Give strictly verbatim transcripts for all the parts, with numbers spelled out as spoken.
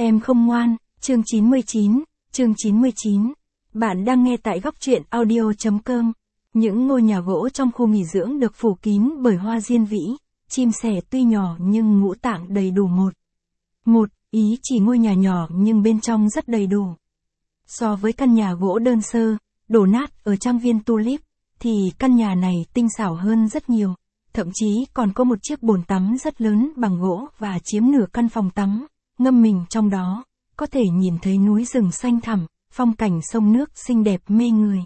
Em không ngoan, chương chín mươi chín, chương chín mươi chín. Bạn đang nghe tại góc truyện audio chấm com. Những ngôi nhà gỗ trong khu nghỉ dưỡng được phủ kín bởi hoa diên vĩ, chim sẻ tuy nhỏ nhưng ngũ tạng đầy đủ một. Một, ý chỉ ngôi nhà nhỏ nhưng bên trong rất đầy đủ. So với căn nhà gỗ đơn sơ, đổ nát ở trang viên Tulip, thì căn nhà này tinh xảo hơn rất nhiều. Thậm chí còn có một chiếc bồn tắm rất lớn bằng gỗ và chiếm nửa căn phòng tắm. Ngâm mình trong đó, có thể nhìn thấy núi rừng xanh thẳm, phong cảnh sông nước xinh đẹp mê người.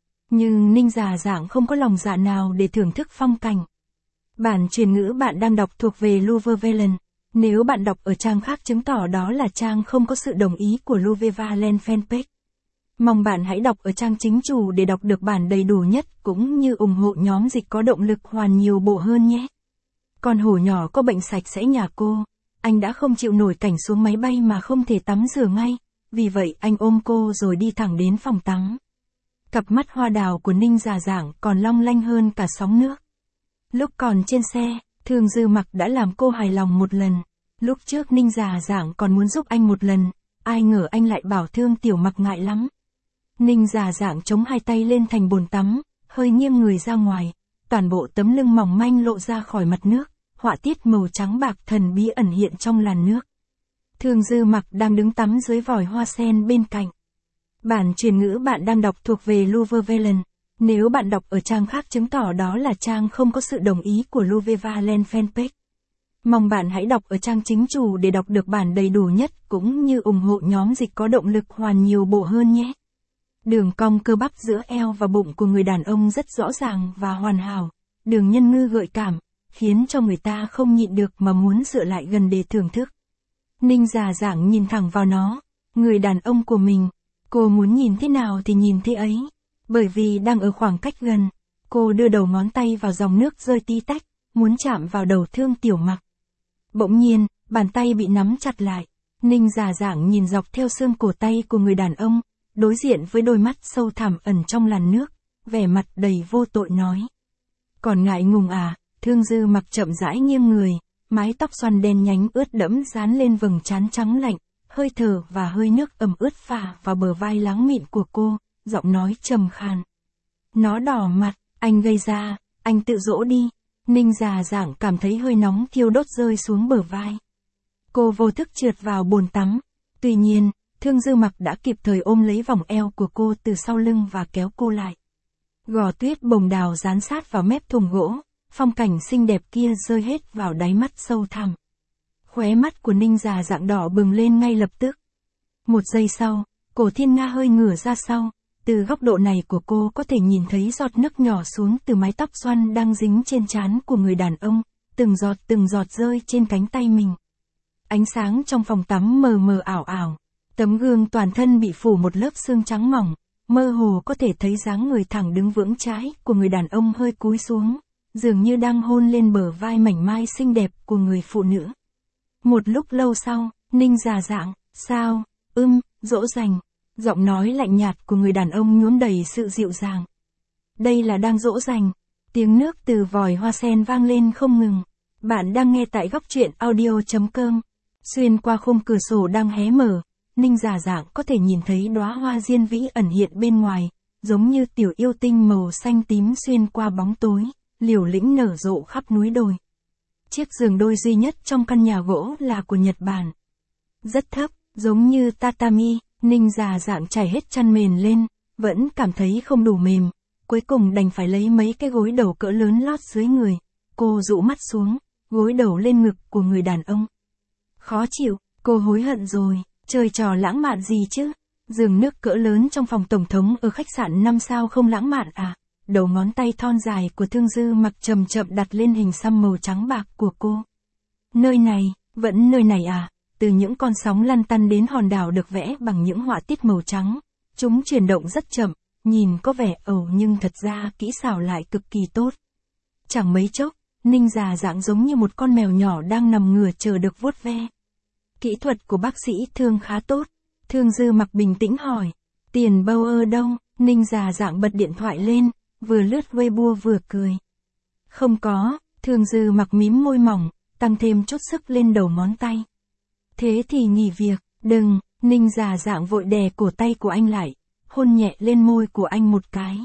Nhưng Ninh già dạng không có lòng dạ nào để thưởng thức phong cảnh. Bản truyền ngữ bạn đang đọc thuộc về Louvre Valen. Nếu bạn đọc ở trang khác chứng tỏ đó là trang không có sự đồng ý của Louvre Valen fanpage. Mong bạn hãy đọc ở trang chính chủ để đọc được bản đầy đủ nhất cũng như ủng hộ nhóm dịch có động lực hoàn nhiều bộ hơn nhé. Con hổ nhỏ có bệnh sạch sẽ nhà cô. Anh đã không chịu nổi cảnh xuống máy bay mà không thể tắm rửa ngay, vì vậy anh ôm cô rồi đi thẳng đến phòng tắm. Cặp mắt hoa đào của Ninh già dạng còn long lanh hơn cả sóng nước. Lúc còn trên xe, Thương Dư Mặc đã làm cô hài lòng một lần. Lúc trước Ninh già dạng còn muốn giúp anh một lần, ai ngờ anh lại bảo Thương Tiểu Mặc ngại lắm. Ninh già dạng chống hai tay lên thành bồn tắm, hơi nghiêng người ra ngoài, toàn bộ tấm lưng mỏng manh lộ ra khỏi mặt nước. Họa tiết màu trắng bạc thần bí ẩn hiện trong làn nước. Thương Dư Mặc đang đứng tắm dưới vòi hoa sen bên cạnh. Bản truyền ngữ bạn đang đọc thuộc về Louvre Valen. Nếu bạn đọc ở trang khác chứng tỏ đó là trang không có sự đồng ý của Louvre Valen fanpage. Mong bạn hãy đọc ở trang chính chủ để đọc được bản đầy đủ nhất cũng như ủng hộ nhóm dịch có động lực hoàn nhiều bộ hơn nhé. Đường cong cơ bắp giữa eo và bụng của người đàn ông rất rõ ràng và hoàn hảo. Đường nhân ngư gợi cảm, khiến cho người ta không nhịn được mà muốn dựa lại gần để thưởng thức. Ninh già dạng nhìn thẳng vào nó, người đàn ông của mình, cô muốn nhìn thế nào thì nhìn thế ấy. Bởi vì đang ở khoảng cách gần, cô đưa đầu ngón tay vào dòng nước rơi tí tách, muốn chạm vào đầu Thương Tiểu Mặc. Bỗng nhiên, bàn tay bị nắm chặt lại, Ninh già dạng nhìn dọc theo xương cổ tay của người đàn ông, đối diện với đôi mắt sâu thẳm ẩn trong làn nước, vẻ mặt đầy vô tội nói. Còn ngại ngùng à? Thương Dư Mặc chậm rãi nghiêng người, mái tóc xoăn đen nhánh ướt đẫm dán lên vầng trán trắng lạnh, hơi thở và hơi nước ẩm ướt phả vào bờ vai láng mịn của cô, giọng nói trầm khàn. Nó đỏ mặt, anh gây ra, anh tự dỗ đi. Ninh già dạng cảm thấy hơi nóng thiêu đốt rơi xuống bờ vai. Cô vô thức trượt vào bồn tắm. Tuy nhiên, Thương Dư Mặc đã kịp thời ôm lấy vòng eo của cô từ sau lưng và kéo cô lại. Gò tuyết bồng đào dán sát vào mép thùng gỗ. Phong cảnh xinh đẹp kia rơi hết vào đáy mắt sâu thẳm. Khóe mắt của Ninh già dạng đỏ bừng lên ngay lập tức. Một giây sau, cổ Thiên Nga hơi ngửa ra sau, từ góc độ này của cô có thể nhìn thấy giọt nước nhỏ xuống từ mái tóc xoăn đang dính trên trán của người đàn ông, từng giọt từng giọt rơi trên cánh tay mình. Ánh sáng trong phòng tắm mờ mờ ảo ảo, tấm gương toàn thân bị phủ một lớp sương trắng mỏng, mơ hồ có thể thấy dáng người thẳng đứng vững chãi của người đàn ông hơi cúi xuống. Dường như đang hôn lên bờ vai mảnh mai xinh đẹp của người phụ nữ. Một lúc lâu sau, Ninh già dạng, sao, ưm, dỗ dành. Giọng nói lạnh nhạt của người đàn ông nhuốm đầy sự dịu dàng. Đây là đang dỗ dành. Tiếng nước từ vòi hoa sen vang lên không ngừng. Bạn đang nghe tại góc truyện audio chấm com. Xuyên qua khung cửa sổ đang hé mở, Ninh già dạng có thể nhìn thấy đóa hoa diên vĩ ẩn hiện bên ngoài, giống như tiểu yêu tinh màu xanh tím xuyên qua bóng tối. Liều lĩnh nở rộ khắp núi đồi. Chiếc giường đôi duy nhất trong căn nhà gỗ là của Nhật Bản. Rất thấp, giống như tatami, Ninh già dạng trải hết chăn mền lên, vẫn cảm thấy không đủ mềm. Cuối cùng đành phải lấy mấy cái gối đầu cỡ lớn lót dưới người. Cô dụ mắt xuống, gối đầu lên ngực của người đàn ông. Khó chịu, cô hối hận rồi, chơi trò lãng mạn gì chứ? Giường nước cỡ lớn trong phòng tổng thống ở khách sạn năm sao không lãng mạn à? Đầu ngón tay thon dài của Thương Dư Mặc chậm chậm đặt lên hình xăm màu trắng bạc của cô. Nơi này, vẫn nơi này à? Từ những con sóng lăn tăn đến hòn đảo được vẽ bằng những họa tiết màu trắng. Chúng chuyển động rất chậm, nhìn có vẻ ẩu nhưng thật ra kỹ xảo lại cực kỳ tốt. Chẳng mấy chốc, Ninh già dạng giống như một con mèo nhỏ đang nằm ngửa chờ được vuốt ve. Kỹ thuật của bác sĩ Thương khá tốt. Thương Dư Mặc bình tĩnh hỏi. Tiền bao ơ đâu? Ninh già dạng bật điện thoại lên. Vừa lướt Weibo vừa cười. Không có, Thương Dư Mặc mím môi mỏng, tăng thêm chút sức lên đầu ngón tay. Thế thì nghỉ việc, Đừng, Ninh già dạng vội đè cổ tay của anh lại, hôn nhẹ lên môi của anh một cái.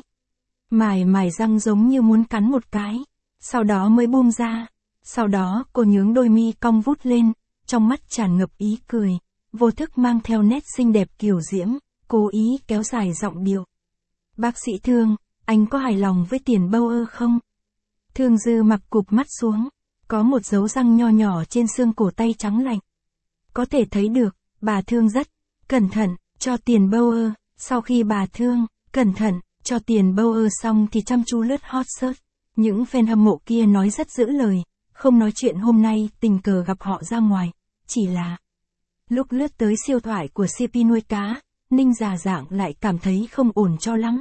Mài mài răng giống như muốn cắn một cái, sau đó mới buông ra. Sau đó cô nhướng đôi mi cong vút lên, trong mắt tràn ngập ý cười, vô thức mang theo nét xinh đẹp kiều diễm, cố ý kéo dài giọng điệu. Bác sĩ Thương, anh có hài lòng với tiền bâu ơ không? Thương Dư Mặc cụp mắt xuống, có một dấu răng nho nhỏ trên xương cổ tay trắng lạnh. Có thể thấy được, bà Thương rất cẩn thận, cho tiền bâu ơ. Sau khi bà Thương cẩn thận, cho tiền bâu ơ xong thì chăm chú lướt hot search. Những fan hâm mộ kia nói rất giữ lời, không nói chuyện hôm nay tình cờ gặp họ ra ngoài, chỉ là lúc lướt tới siêu thoại của xê pê nuôi cá, Ninh già dạng lại cảm thấy không ổn cho lắm.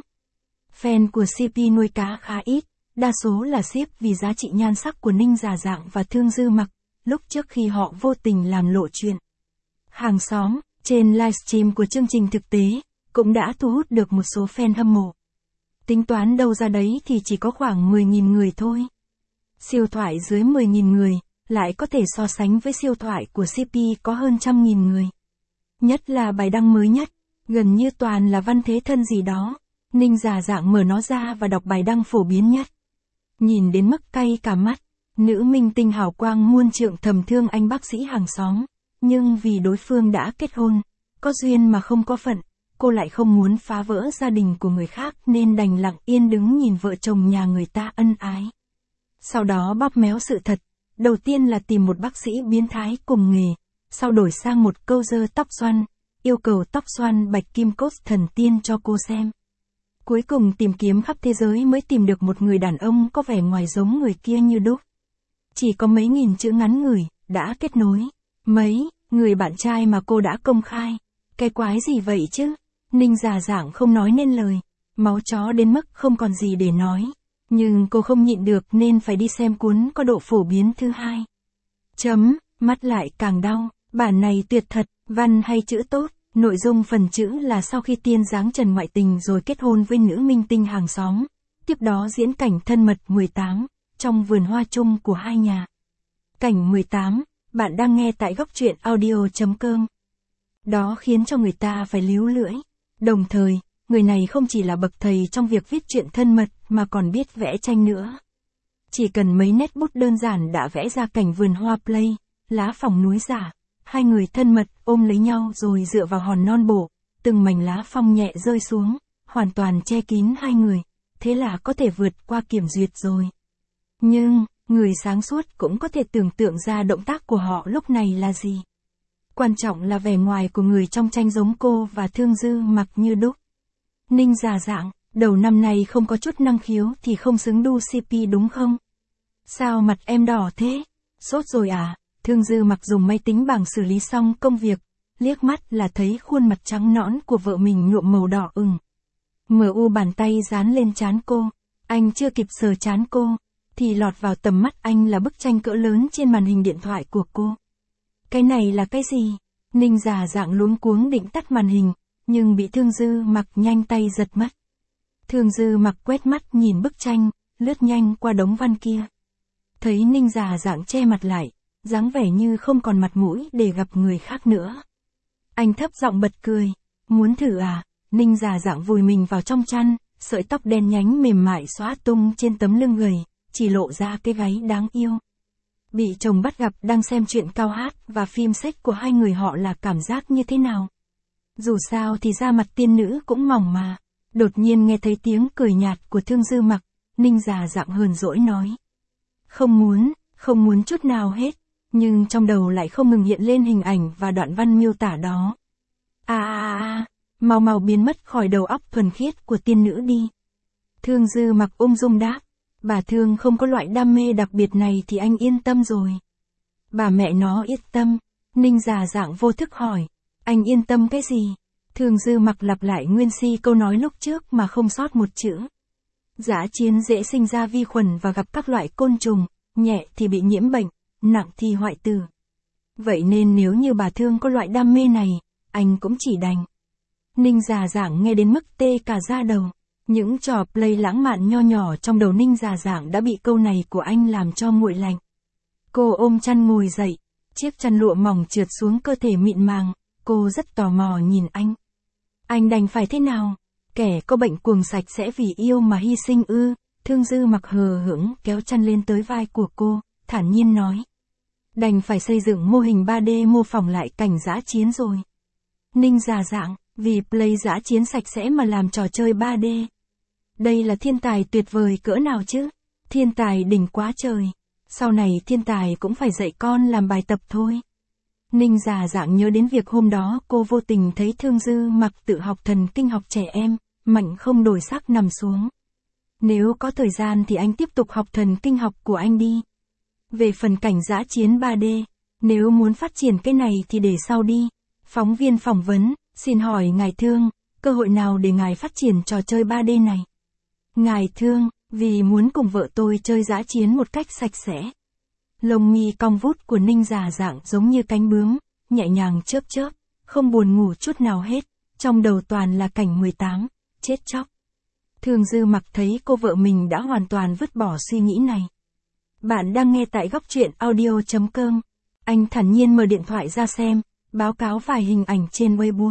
Fan của xê pê nuôi cá khá ít, đa số là ship vì giá trị nhan sắc của Ninh già dạng và Thương Dư Mặc, lúc trước khi họ vô tình làm lộ chuyện. Hàng xóm, trên livestream của chương trình thực tế, cũng đã thu hút được một số fan hâm mộ. Tính toán đâu ra đấy thì chỉ có khoảng mười nghìn người thôi. Siêu thoại dưới mười nghìn người, lại có thể so sánh với siêu thoại của xê pê có hơn trăm nghìn người. Nhất là bài đăng mới nhất, gần như toàn là văn thế thân gì đó. Ninh già dạng mở nó ra và đọc bài đăng phổ biến nhất. Nhìn đến mức cay cả mắt, nữ minh tinh hào quang muôn trượng thầm thương anh bác sĩ hàng xóm. Nhưng vì đối phương đã kết hôn, có duyên mà không có phận, cô lại không muốn phá vỡ gia đình của người khác nên đành lặng yên đứng nhìn vợ chồng nhà người ta ân ái. Sau đó bóp méo sự thật, đầu tiên là tìm một bác sĩ biến thái cùng nghề, sau đổi sang một câu dơ tóc xoăn, yêu cầu tóc xoăn bạch kim cốt thần tiên cho cô xem. Cuối cùng tìm kiếm khắp thế giới mới tìm được một người đàn ông có vẻ ngoài giống người kia như đúc. Chỉ có mấy nghìn chữ ngắn ngủi, đã kết nối. Mấy, người bạn trai mà cô đã công khai. Cái quái gì vậy chứ? Ninh già dạng không nói nên lời. Máu chó đến mức không còn gì để nói. Nhưng cô không nhịn được nên phải đi xem cuốn có độ phổ biến thứ hai. Chấm, mắt lại càng đau. Bản này tuyệt thật, văn hay chữ tốt. Nội dung phần chữ là sau khi tiên dáng trần ngoại tình rồi kết hôn với nữ minh tinh hàng xóm. Tiếp đó diễn cảnh thân mật mười tám, trong vườn hoa chung của hai nhà. Cảnh mười tám, bạn đang nghe tại góc truyện audio chấm com. Đó khiến cho người ta phải líu lưỡi. Đồng thời, người này không chỉ là bậc thầy trong việc viết truyện thân mật mà còn biết vẽ tranh nữa. Chỉ cần mấy nét bút đơn giản đã vẽ ra cảnh vườn hoa play, lá phòng núi giả. Hai người thân mật ôm lấy nhau rồi dựa vào hòn non bộ, từng mảnh lá phong nhẹ rơi xuống, hoàn toàn che kín hai người, thế là có thể vượt qua kiểm duyệt rồi. Nhưng, người sáng suốt cũng có thể tưởng tượng ra động tác của họ lúc này là gì. Quan trọng là vẻ ngoài của người trong tranh giống cô và Thương Dư Mặc như đúc. Ninh già dạng, đầu năm nay không có chút năng khiếu thì không xứng đu xê pê đúng không? Sao mặt em đỏ thế? Sốt rồi à? Thương Dư Mặc dùng máy tính bảng xử lý xong công việc, liếc mắt là thấy khuôn mặt trắng nõn của vợ mình nhuộm màu đỏ ửng. Mờ u bàn tay dán lên trán cô, anh chưa kịp sờ trán cô, thì lọt vào tầm mắt anh là bức tranh cỡ lớn trên màn hình điện thoại của cô. Cái này là cái gì? Ninh già dạng luống cuống định tắt màn hình, nhưng bị Thương Dư Mặc nhanh tay giật mất. Thương Dư Mặc quét mắt nhìn bức tranh, lướt nhanh qua đống văn kia. Thấy Ninh già dạng che mặt lại, dáng vẻ như không còn mặt mũi để gặp người khác nữa. Anh thấp giọng bật cười, muốn thử à? Ninh già dạng vùi mình vào trong chăn, sợi tóc đen nhánh mềm mại xõa tung trên tấm lưng gầy, chỉ lộ ra cái gáy đáng yêu. Bị chồng bắt gặp đang xem chuyện cao hát và phim sách của hai người họ là cảm giác như thế nào? Dù sao thì da mặt tiên nữ cũng mỏng mà. Đột nhiên nghe thấy tiếng cười nhạt của Thương Dư Mặc, Ninh già dạng hờn dỗi nói. Không muốn, không muốn chút nào hết. Nhưng trong đầu lại không ngừng hiện lên hình ảnh và đoạn văn miêu tả đó. À à à, mau mau biến mất khỏi đầu óc thuần khiết của tiên nữ đi. Thương Dư Mặc ung dung đáp. Bà Thương không có loại đam mê đặc biệt này thì anh yên tâm rồi. Bà mẹ nó yên tâm. Ninh già dạng vô thức hỏi. Anh yên tâm cái gì? Thương Dư Mặc lặp lại nguyên si câu nói lúc trước mà không sót một chữ. Dã chiến dễ sinh ra vi khuẩn và gặp các loại côn trùng, nhẹ thì bị nhiễm bệnh, nặng thì hoại tử. Vậy nên nếu như bà Thương có loại đam mê này, anh cũng chỉ đành. Ninh già dạng nghe đến mức tê cả da đầu. Những trò play lãng mạn nho nhỏ trong đầu Ninh già dạng đã bị câu này của anh làm cho nguội lạnh. Cô ôm chăn ngồi dậy, chiếc chăn lụa mỏng trượt xuống cơ thể mịn màng, cô rất tò mò nhìn anh. Anh đành phải thế nào? Kẻ có bệnh cuồng sạch sẽ vì yêu mà hy sinh ư? Thương Dư Mặc hờ hững kéo chăn lên tới vai của cô, thản nhiên nói. Đành phải xây dựng mô hình ba D mô phỏng lại cảnh dã chiến rồi. Ninh già dạng, vì play dã chiến sạch sẽ mà làm trò chơi ba D. Đây là thiên tài tuyệt vời cỡ nào chứ? Thiên tài đỉnh quá trời. Sau này thiên tài cũng phải dạy con làm bài tập thôi. Ninh già dạng nhớ đến việc hôm đó cô vô tình thấy Thương Dư Mặc tự học thần kinh học trẻ em, mạnh không đổi sắc nằm xuống. Nếu có thời gian thì anh tiếp tục học thần kinh học của anh đi. Về phần cảnh dã chiến ba D, nếu muốn phát triển cái này thì để sau đi. Phóng viên phỏng vấn, xin hỏi ngài Thương, cơ hội nào để ngài phát triển trò chơi ba D này? Ngài Thương, vì muốn cùng vợ tôi chơi dã chiến một cách sạch sẽ. Lông mi cong vút của Ninh già dạng giống như cánh bướm, nhẹ nhàng chớp chớp, không buồn ngủ chút nào hết, trong đầu toàn là cảnh mười tám, chết chóc. Thương Dư Mặc thấy cô vợ mình đã hoàn toàn vứt bỏ suy nghĩ này. Bạn đang nghe tại góc truyện audio chấm com. Anh thản nhiên mở điện thoại ra xem, báo cáo vài hình ảnh trên Weibo.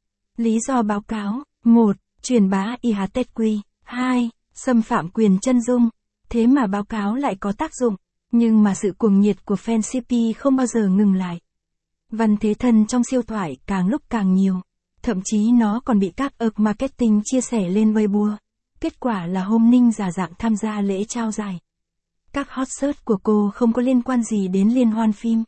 Lý do báo cáo: một. Truyền bá i hát tê quy. hai. Xâm phạm quyền chân dung. Thế mà báo cáo lại có tác dụng, nhưng mà sự cuồng nhiệt của fan xê pê không bao giờ ngừng lại. Văn thế thân trong siêu thoại càng lúc càng nhiều, thậm chí nó còn bị các ợc marketing chia sẻ lên Weibo. Kết quả là hôm Ninh già dạng tham gia lễ trao giải. Các hot search của cô không có liên quan gì đến liên hoan phim,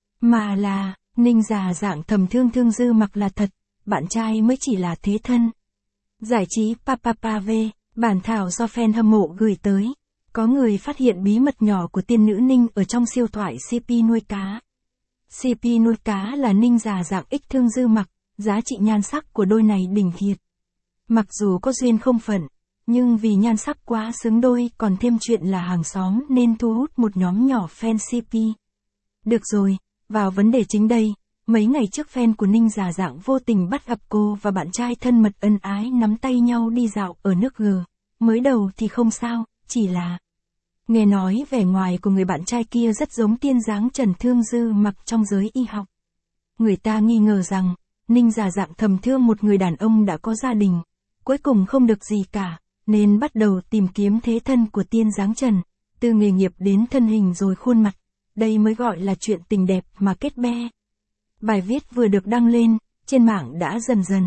mà là Ninh già dạng thầm thương Thương Dư Mặc là thật, bạn trai mới chỉ là thế thân. Giải trí Papapv, bản thảo do fan hâm mộ gửi tới. Có người phát hiện bí mật nhỏ của tiên nữ Ninh ở trong siêu thoại xê pê nuôi cá. xê pê nuôi cá là Ninh già dạng x Thương Dư Mặc, giá trị nhan sắc của đôi này đỉnh thiệt. Mặc dù có duyên không phận, nhưng vì nhan sắc quá xứng đôi còn thêm chuyện là hàng xóm nên thu hút một nhóm nhỏ fan xê pê. Được rồi, vào vấn đề chính đây. Mấy ngày trước fan của Ninh già dạng vô tình bắt gặp cô và bạn trai thân mật ân ái nắm tay nhau đi dạo ở nước G. Mới đầu thì không sao, chỉ là nghe nói vẻ ngoài của người bạn trai kia rất giống tiên dáng Trần Thương Dư Mặc trong giới y học. Người ta nghi ngờ rằng Ninh già dạng thầm thương một người đàn ông đã có gia đình, cuối cùng không được gì cả, nên bắt đầu tìm kiếm thế thân của tiên dáng Trần, từ nghề nghiệp đến thân hình rồi khuôn mặt. Đây mới gọi là chuyện tình đẹp mà kết be. Bài viết vừa được đăng lên, trên mạng đã dần dần.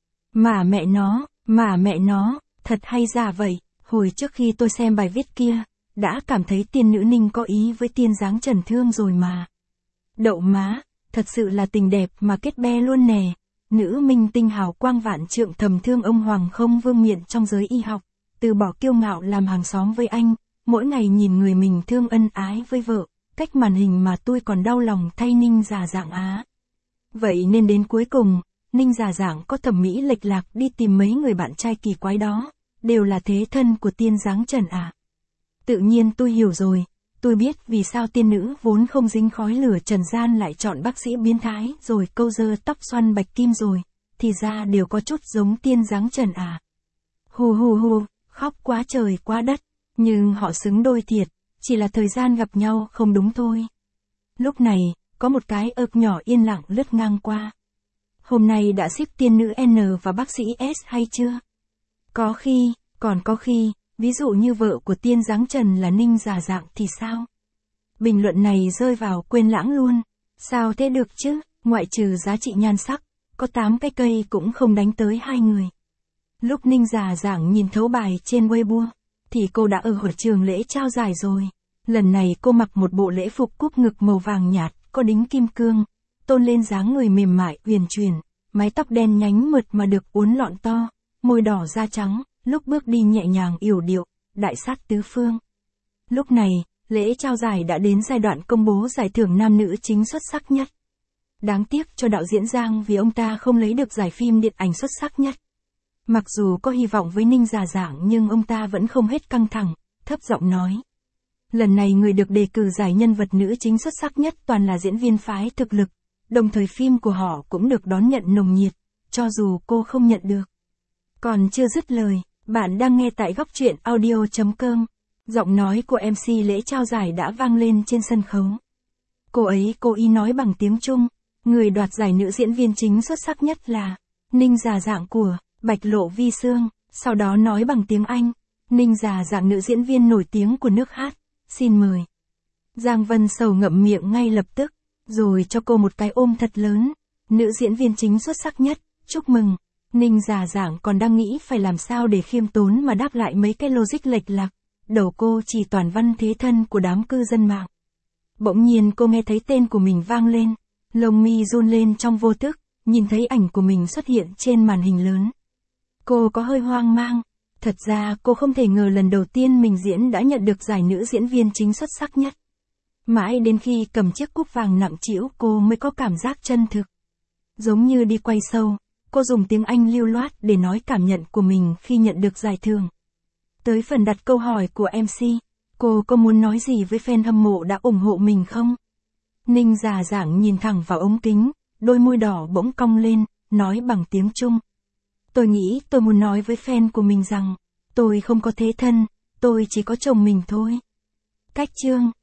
Mà mẹ nó, mà mẹ nó, thật hay giả vậy, hồi trước khi tôi xem bài viết kia, đã cảm thấy tiên nữ Ninh có ý với tiên dáng Trần Thương rồi mà. Đậu má, thật sự là tình đẹp mà kết be luôn nè. Nữ minh tinh hào quang vạn trượng thầm thương ông Hoàng Không Vương Miện trong giới y học, từ bỏ kiêu ngạo làm hàng xóm với anh, mỗi ngày nhìn người mình thương ân ái với vợ, cách màn hình mà tôi còn đau lòng thay Ninh già dạng á. Vậy nên đến cuối cùng, Ninh già dạng có thẩm mỹ lệch lạc đi tìm mấy người bạn trai kỳ quái đó, đều là thế thân của tiên dáng Trần à. Tự nhiên tôi hiểu rồi, tôi biết vì sao tiên nữ vốn không dính khói lửa trần gian lại chọn bác sĩ biến thái rồi câu dơ tóc xoăn bạch kim rồi, thì ra đều có chút giống tiên dáng Trần à. Hù hù hù, khóc quá trời quá đất, nhưng họ xứng đôi thiệt, chỉ là thời gian gặp nhau không đúng thôi. Lúc này, có một cái ợc nhỏ yên lặng lướt ngang qua. Hôm nay đã ship tiên nữ N và bác sĩ S hay chưa? Có khi, còn có khi, ví dụ như vợ của tiên dáng Trần là Ninh già dạng thì sao? Bình luận này rơi vào quên lãng luôn. Sao thế được chứ, ngoại trừ giá trị nhan sắc, có tám cái cây cũng không đánh tới hai người. Lúc Ninh già dạng nhìn thấu bài trên Weibo, thì cô đã ở hội trường lễ trao giải rồi. Lần này cô mặc một bộ lễ phục cúp ngực màu vàng nhạt, có đính kim cương, tôn lên dáng người mềm mại uyển chuyển, mái tóc đen nhánh mượt mà được uốn lọn to, môi đỏ da trắng, lúc bước đi nhẹ nhàng yểu điệu, đại sát tứ phương. Lúc này, lễ trao giải đã đến giai đoạn công bố giải thưởng nam nữ chính xuất sắc nhất. Đáng tiếc cho đạo diễn Giang vì ông ta không lấy được giải phim điện ảnh xuất sắc nhất. Mặc dù có hy vọng với Ninh già dạng nhưng ông ta vẫn không hết căng thẳng, thấp giọng nói. Lần này người được đề cử giải nhân vật nữ chính xuất sắc nhất toàn là diễn viên phái thực lực, đồng thời phim của họ cũng được đón nhận nồng nhiệt, cho dù cô không nhận được. Còn chưa dứt lời, bạn đang nghe tại góc truyện audio chấm com. Giọng nói của em xê lễ trao giải đã vang lên trên sân khấu. Cô ấy cố ý nói bằng tiếng Trung, Người đoạt giải nữ diễn viên chính xuất sắc nhất là Ninh Già Dạng của Bạch Lộ Vi Sương, sau đó nói bằng tiếng Anh. Ninh Già Dạng nữ diễn viên nổi tiếng của nước hát, xin mời. Giang Vân Sầu ngậm miệng ngay lập tức, rồi cho cô một cái ôm thật lớn. Nữ diễn viên chính xuất sắc nhất, chúc mừng. Ninh Già Dạng còn đang nghĩ phải làm sao để khiêm tốn mà đáp lại mấy cái logic lệch lạc. Đầu cô chỉ toàn văn thế thân của đám cư dân mạng. Bỗng nhiên cô nghe thấy tên của mình vang lên, lông mi run lên trong vô thức, nhìn thấy ảnh của mình xuất hiện trên màn hình lớn. Cô có hơi hoang mang, thật ra cô không thể ngờ lần đầu tiên mình diễn đã nhận được giải nữ diễn viên chính xuất sắc nhất. Mãi đến khi cầm chiếc cúp vàng nặng trĩu cô mới có cảm giác chân thực. Giống như đi quay show, cô dùng tiếng Anh lưu loát để nói cảm nhận của mình khi nhận được giải thưởng. Tới phần đặt câu hỏi của em xê, cô có muốn nói gì với fan hâm mộ đã ủng hộ mình không? Ninh Già Dạng nhìn thẳng vào ống kính, đôi môi đỏ bỗng cong lên, nói bằng tiếng Trung. Tôi nghĩ tôi muốn nói với fan của mình rằng, tôi không có thế thân, tôi chỉ có chồng mình thôi. Cách chương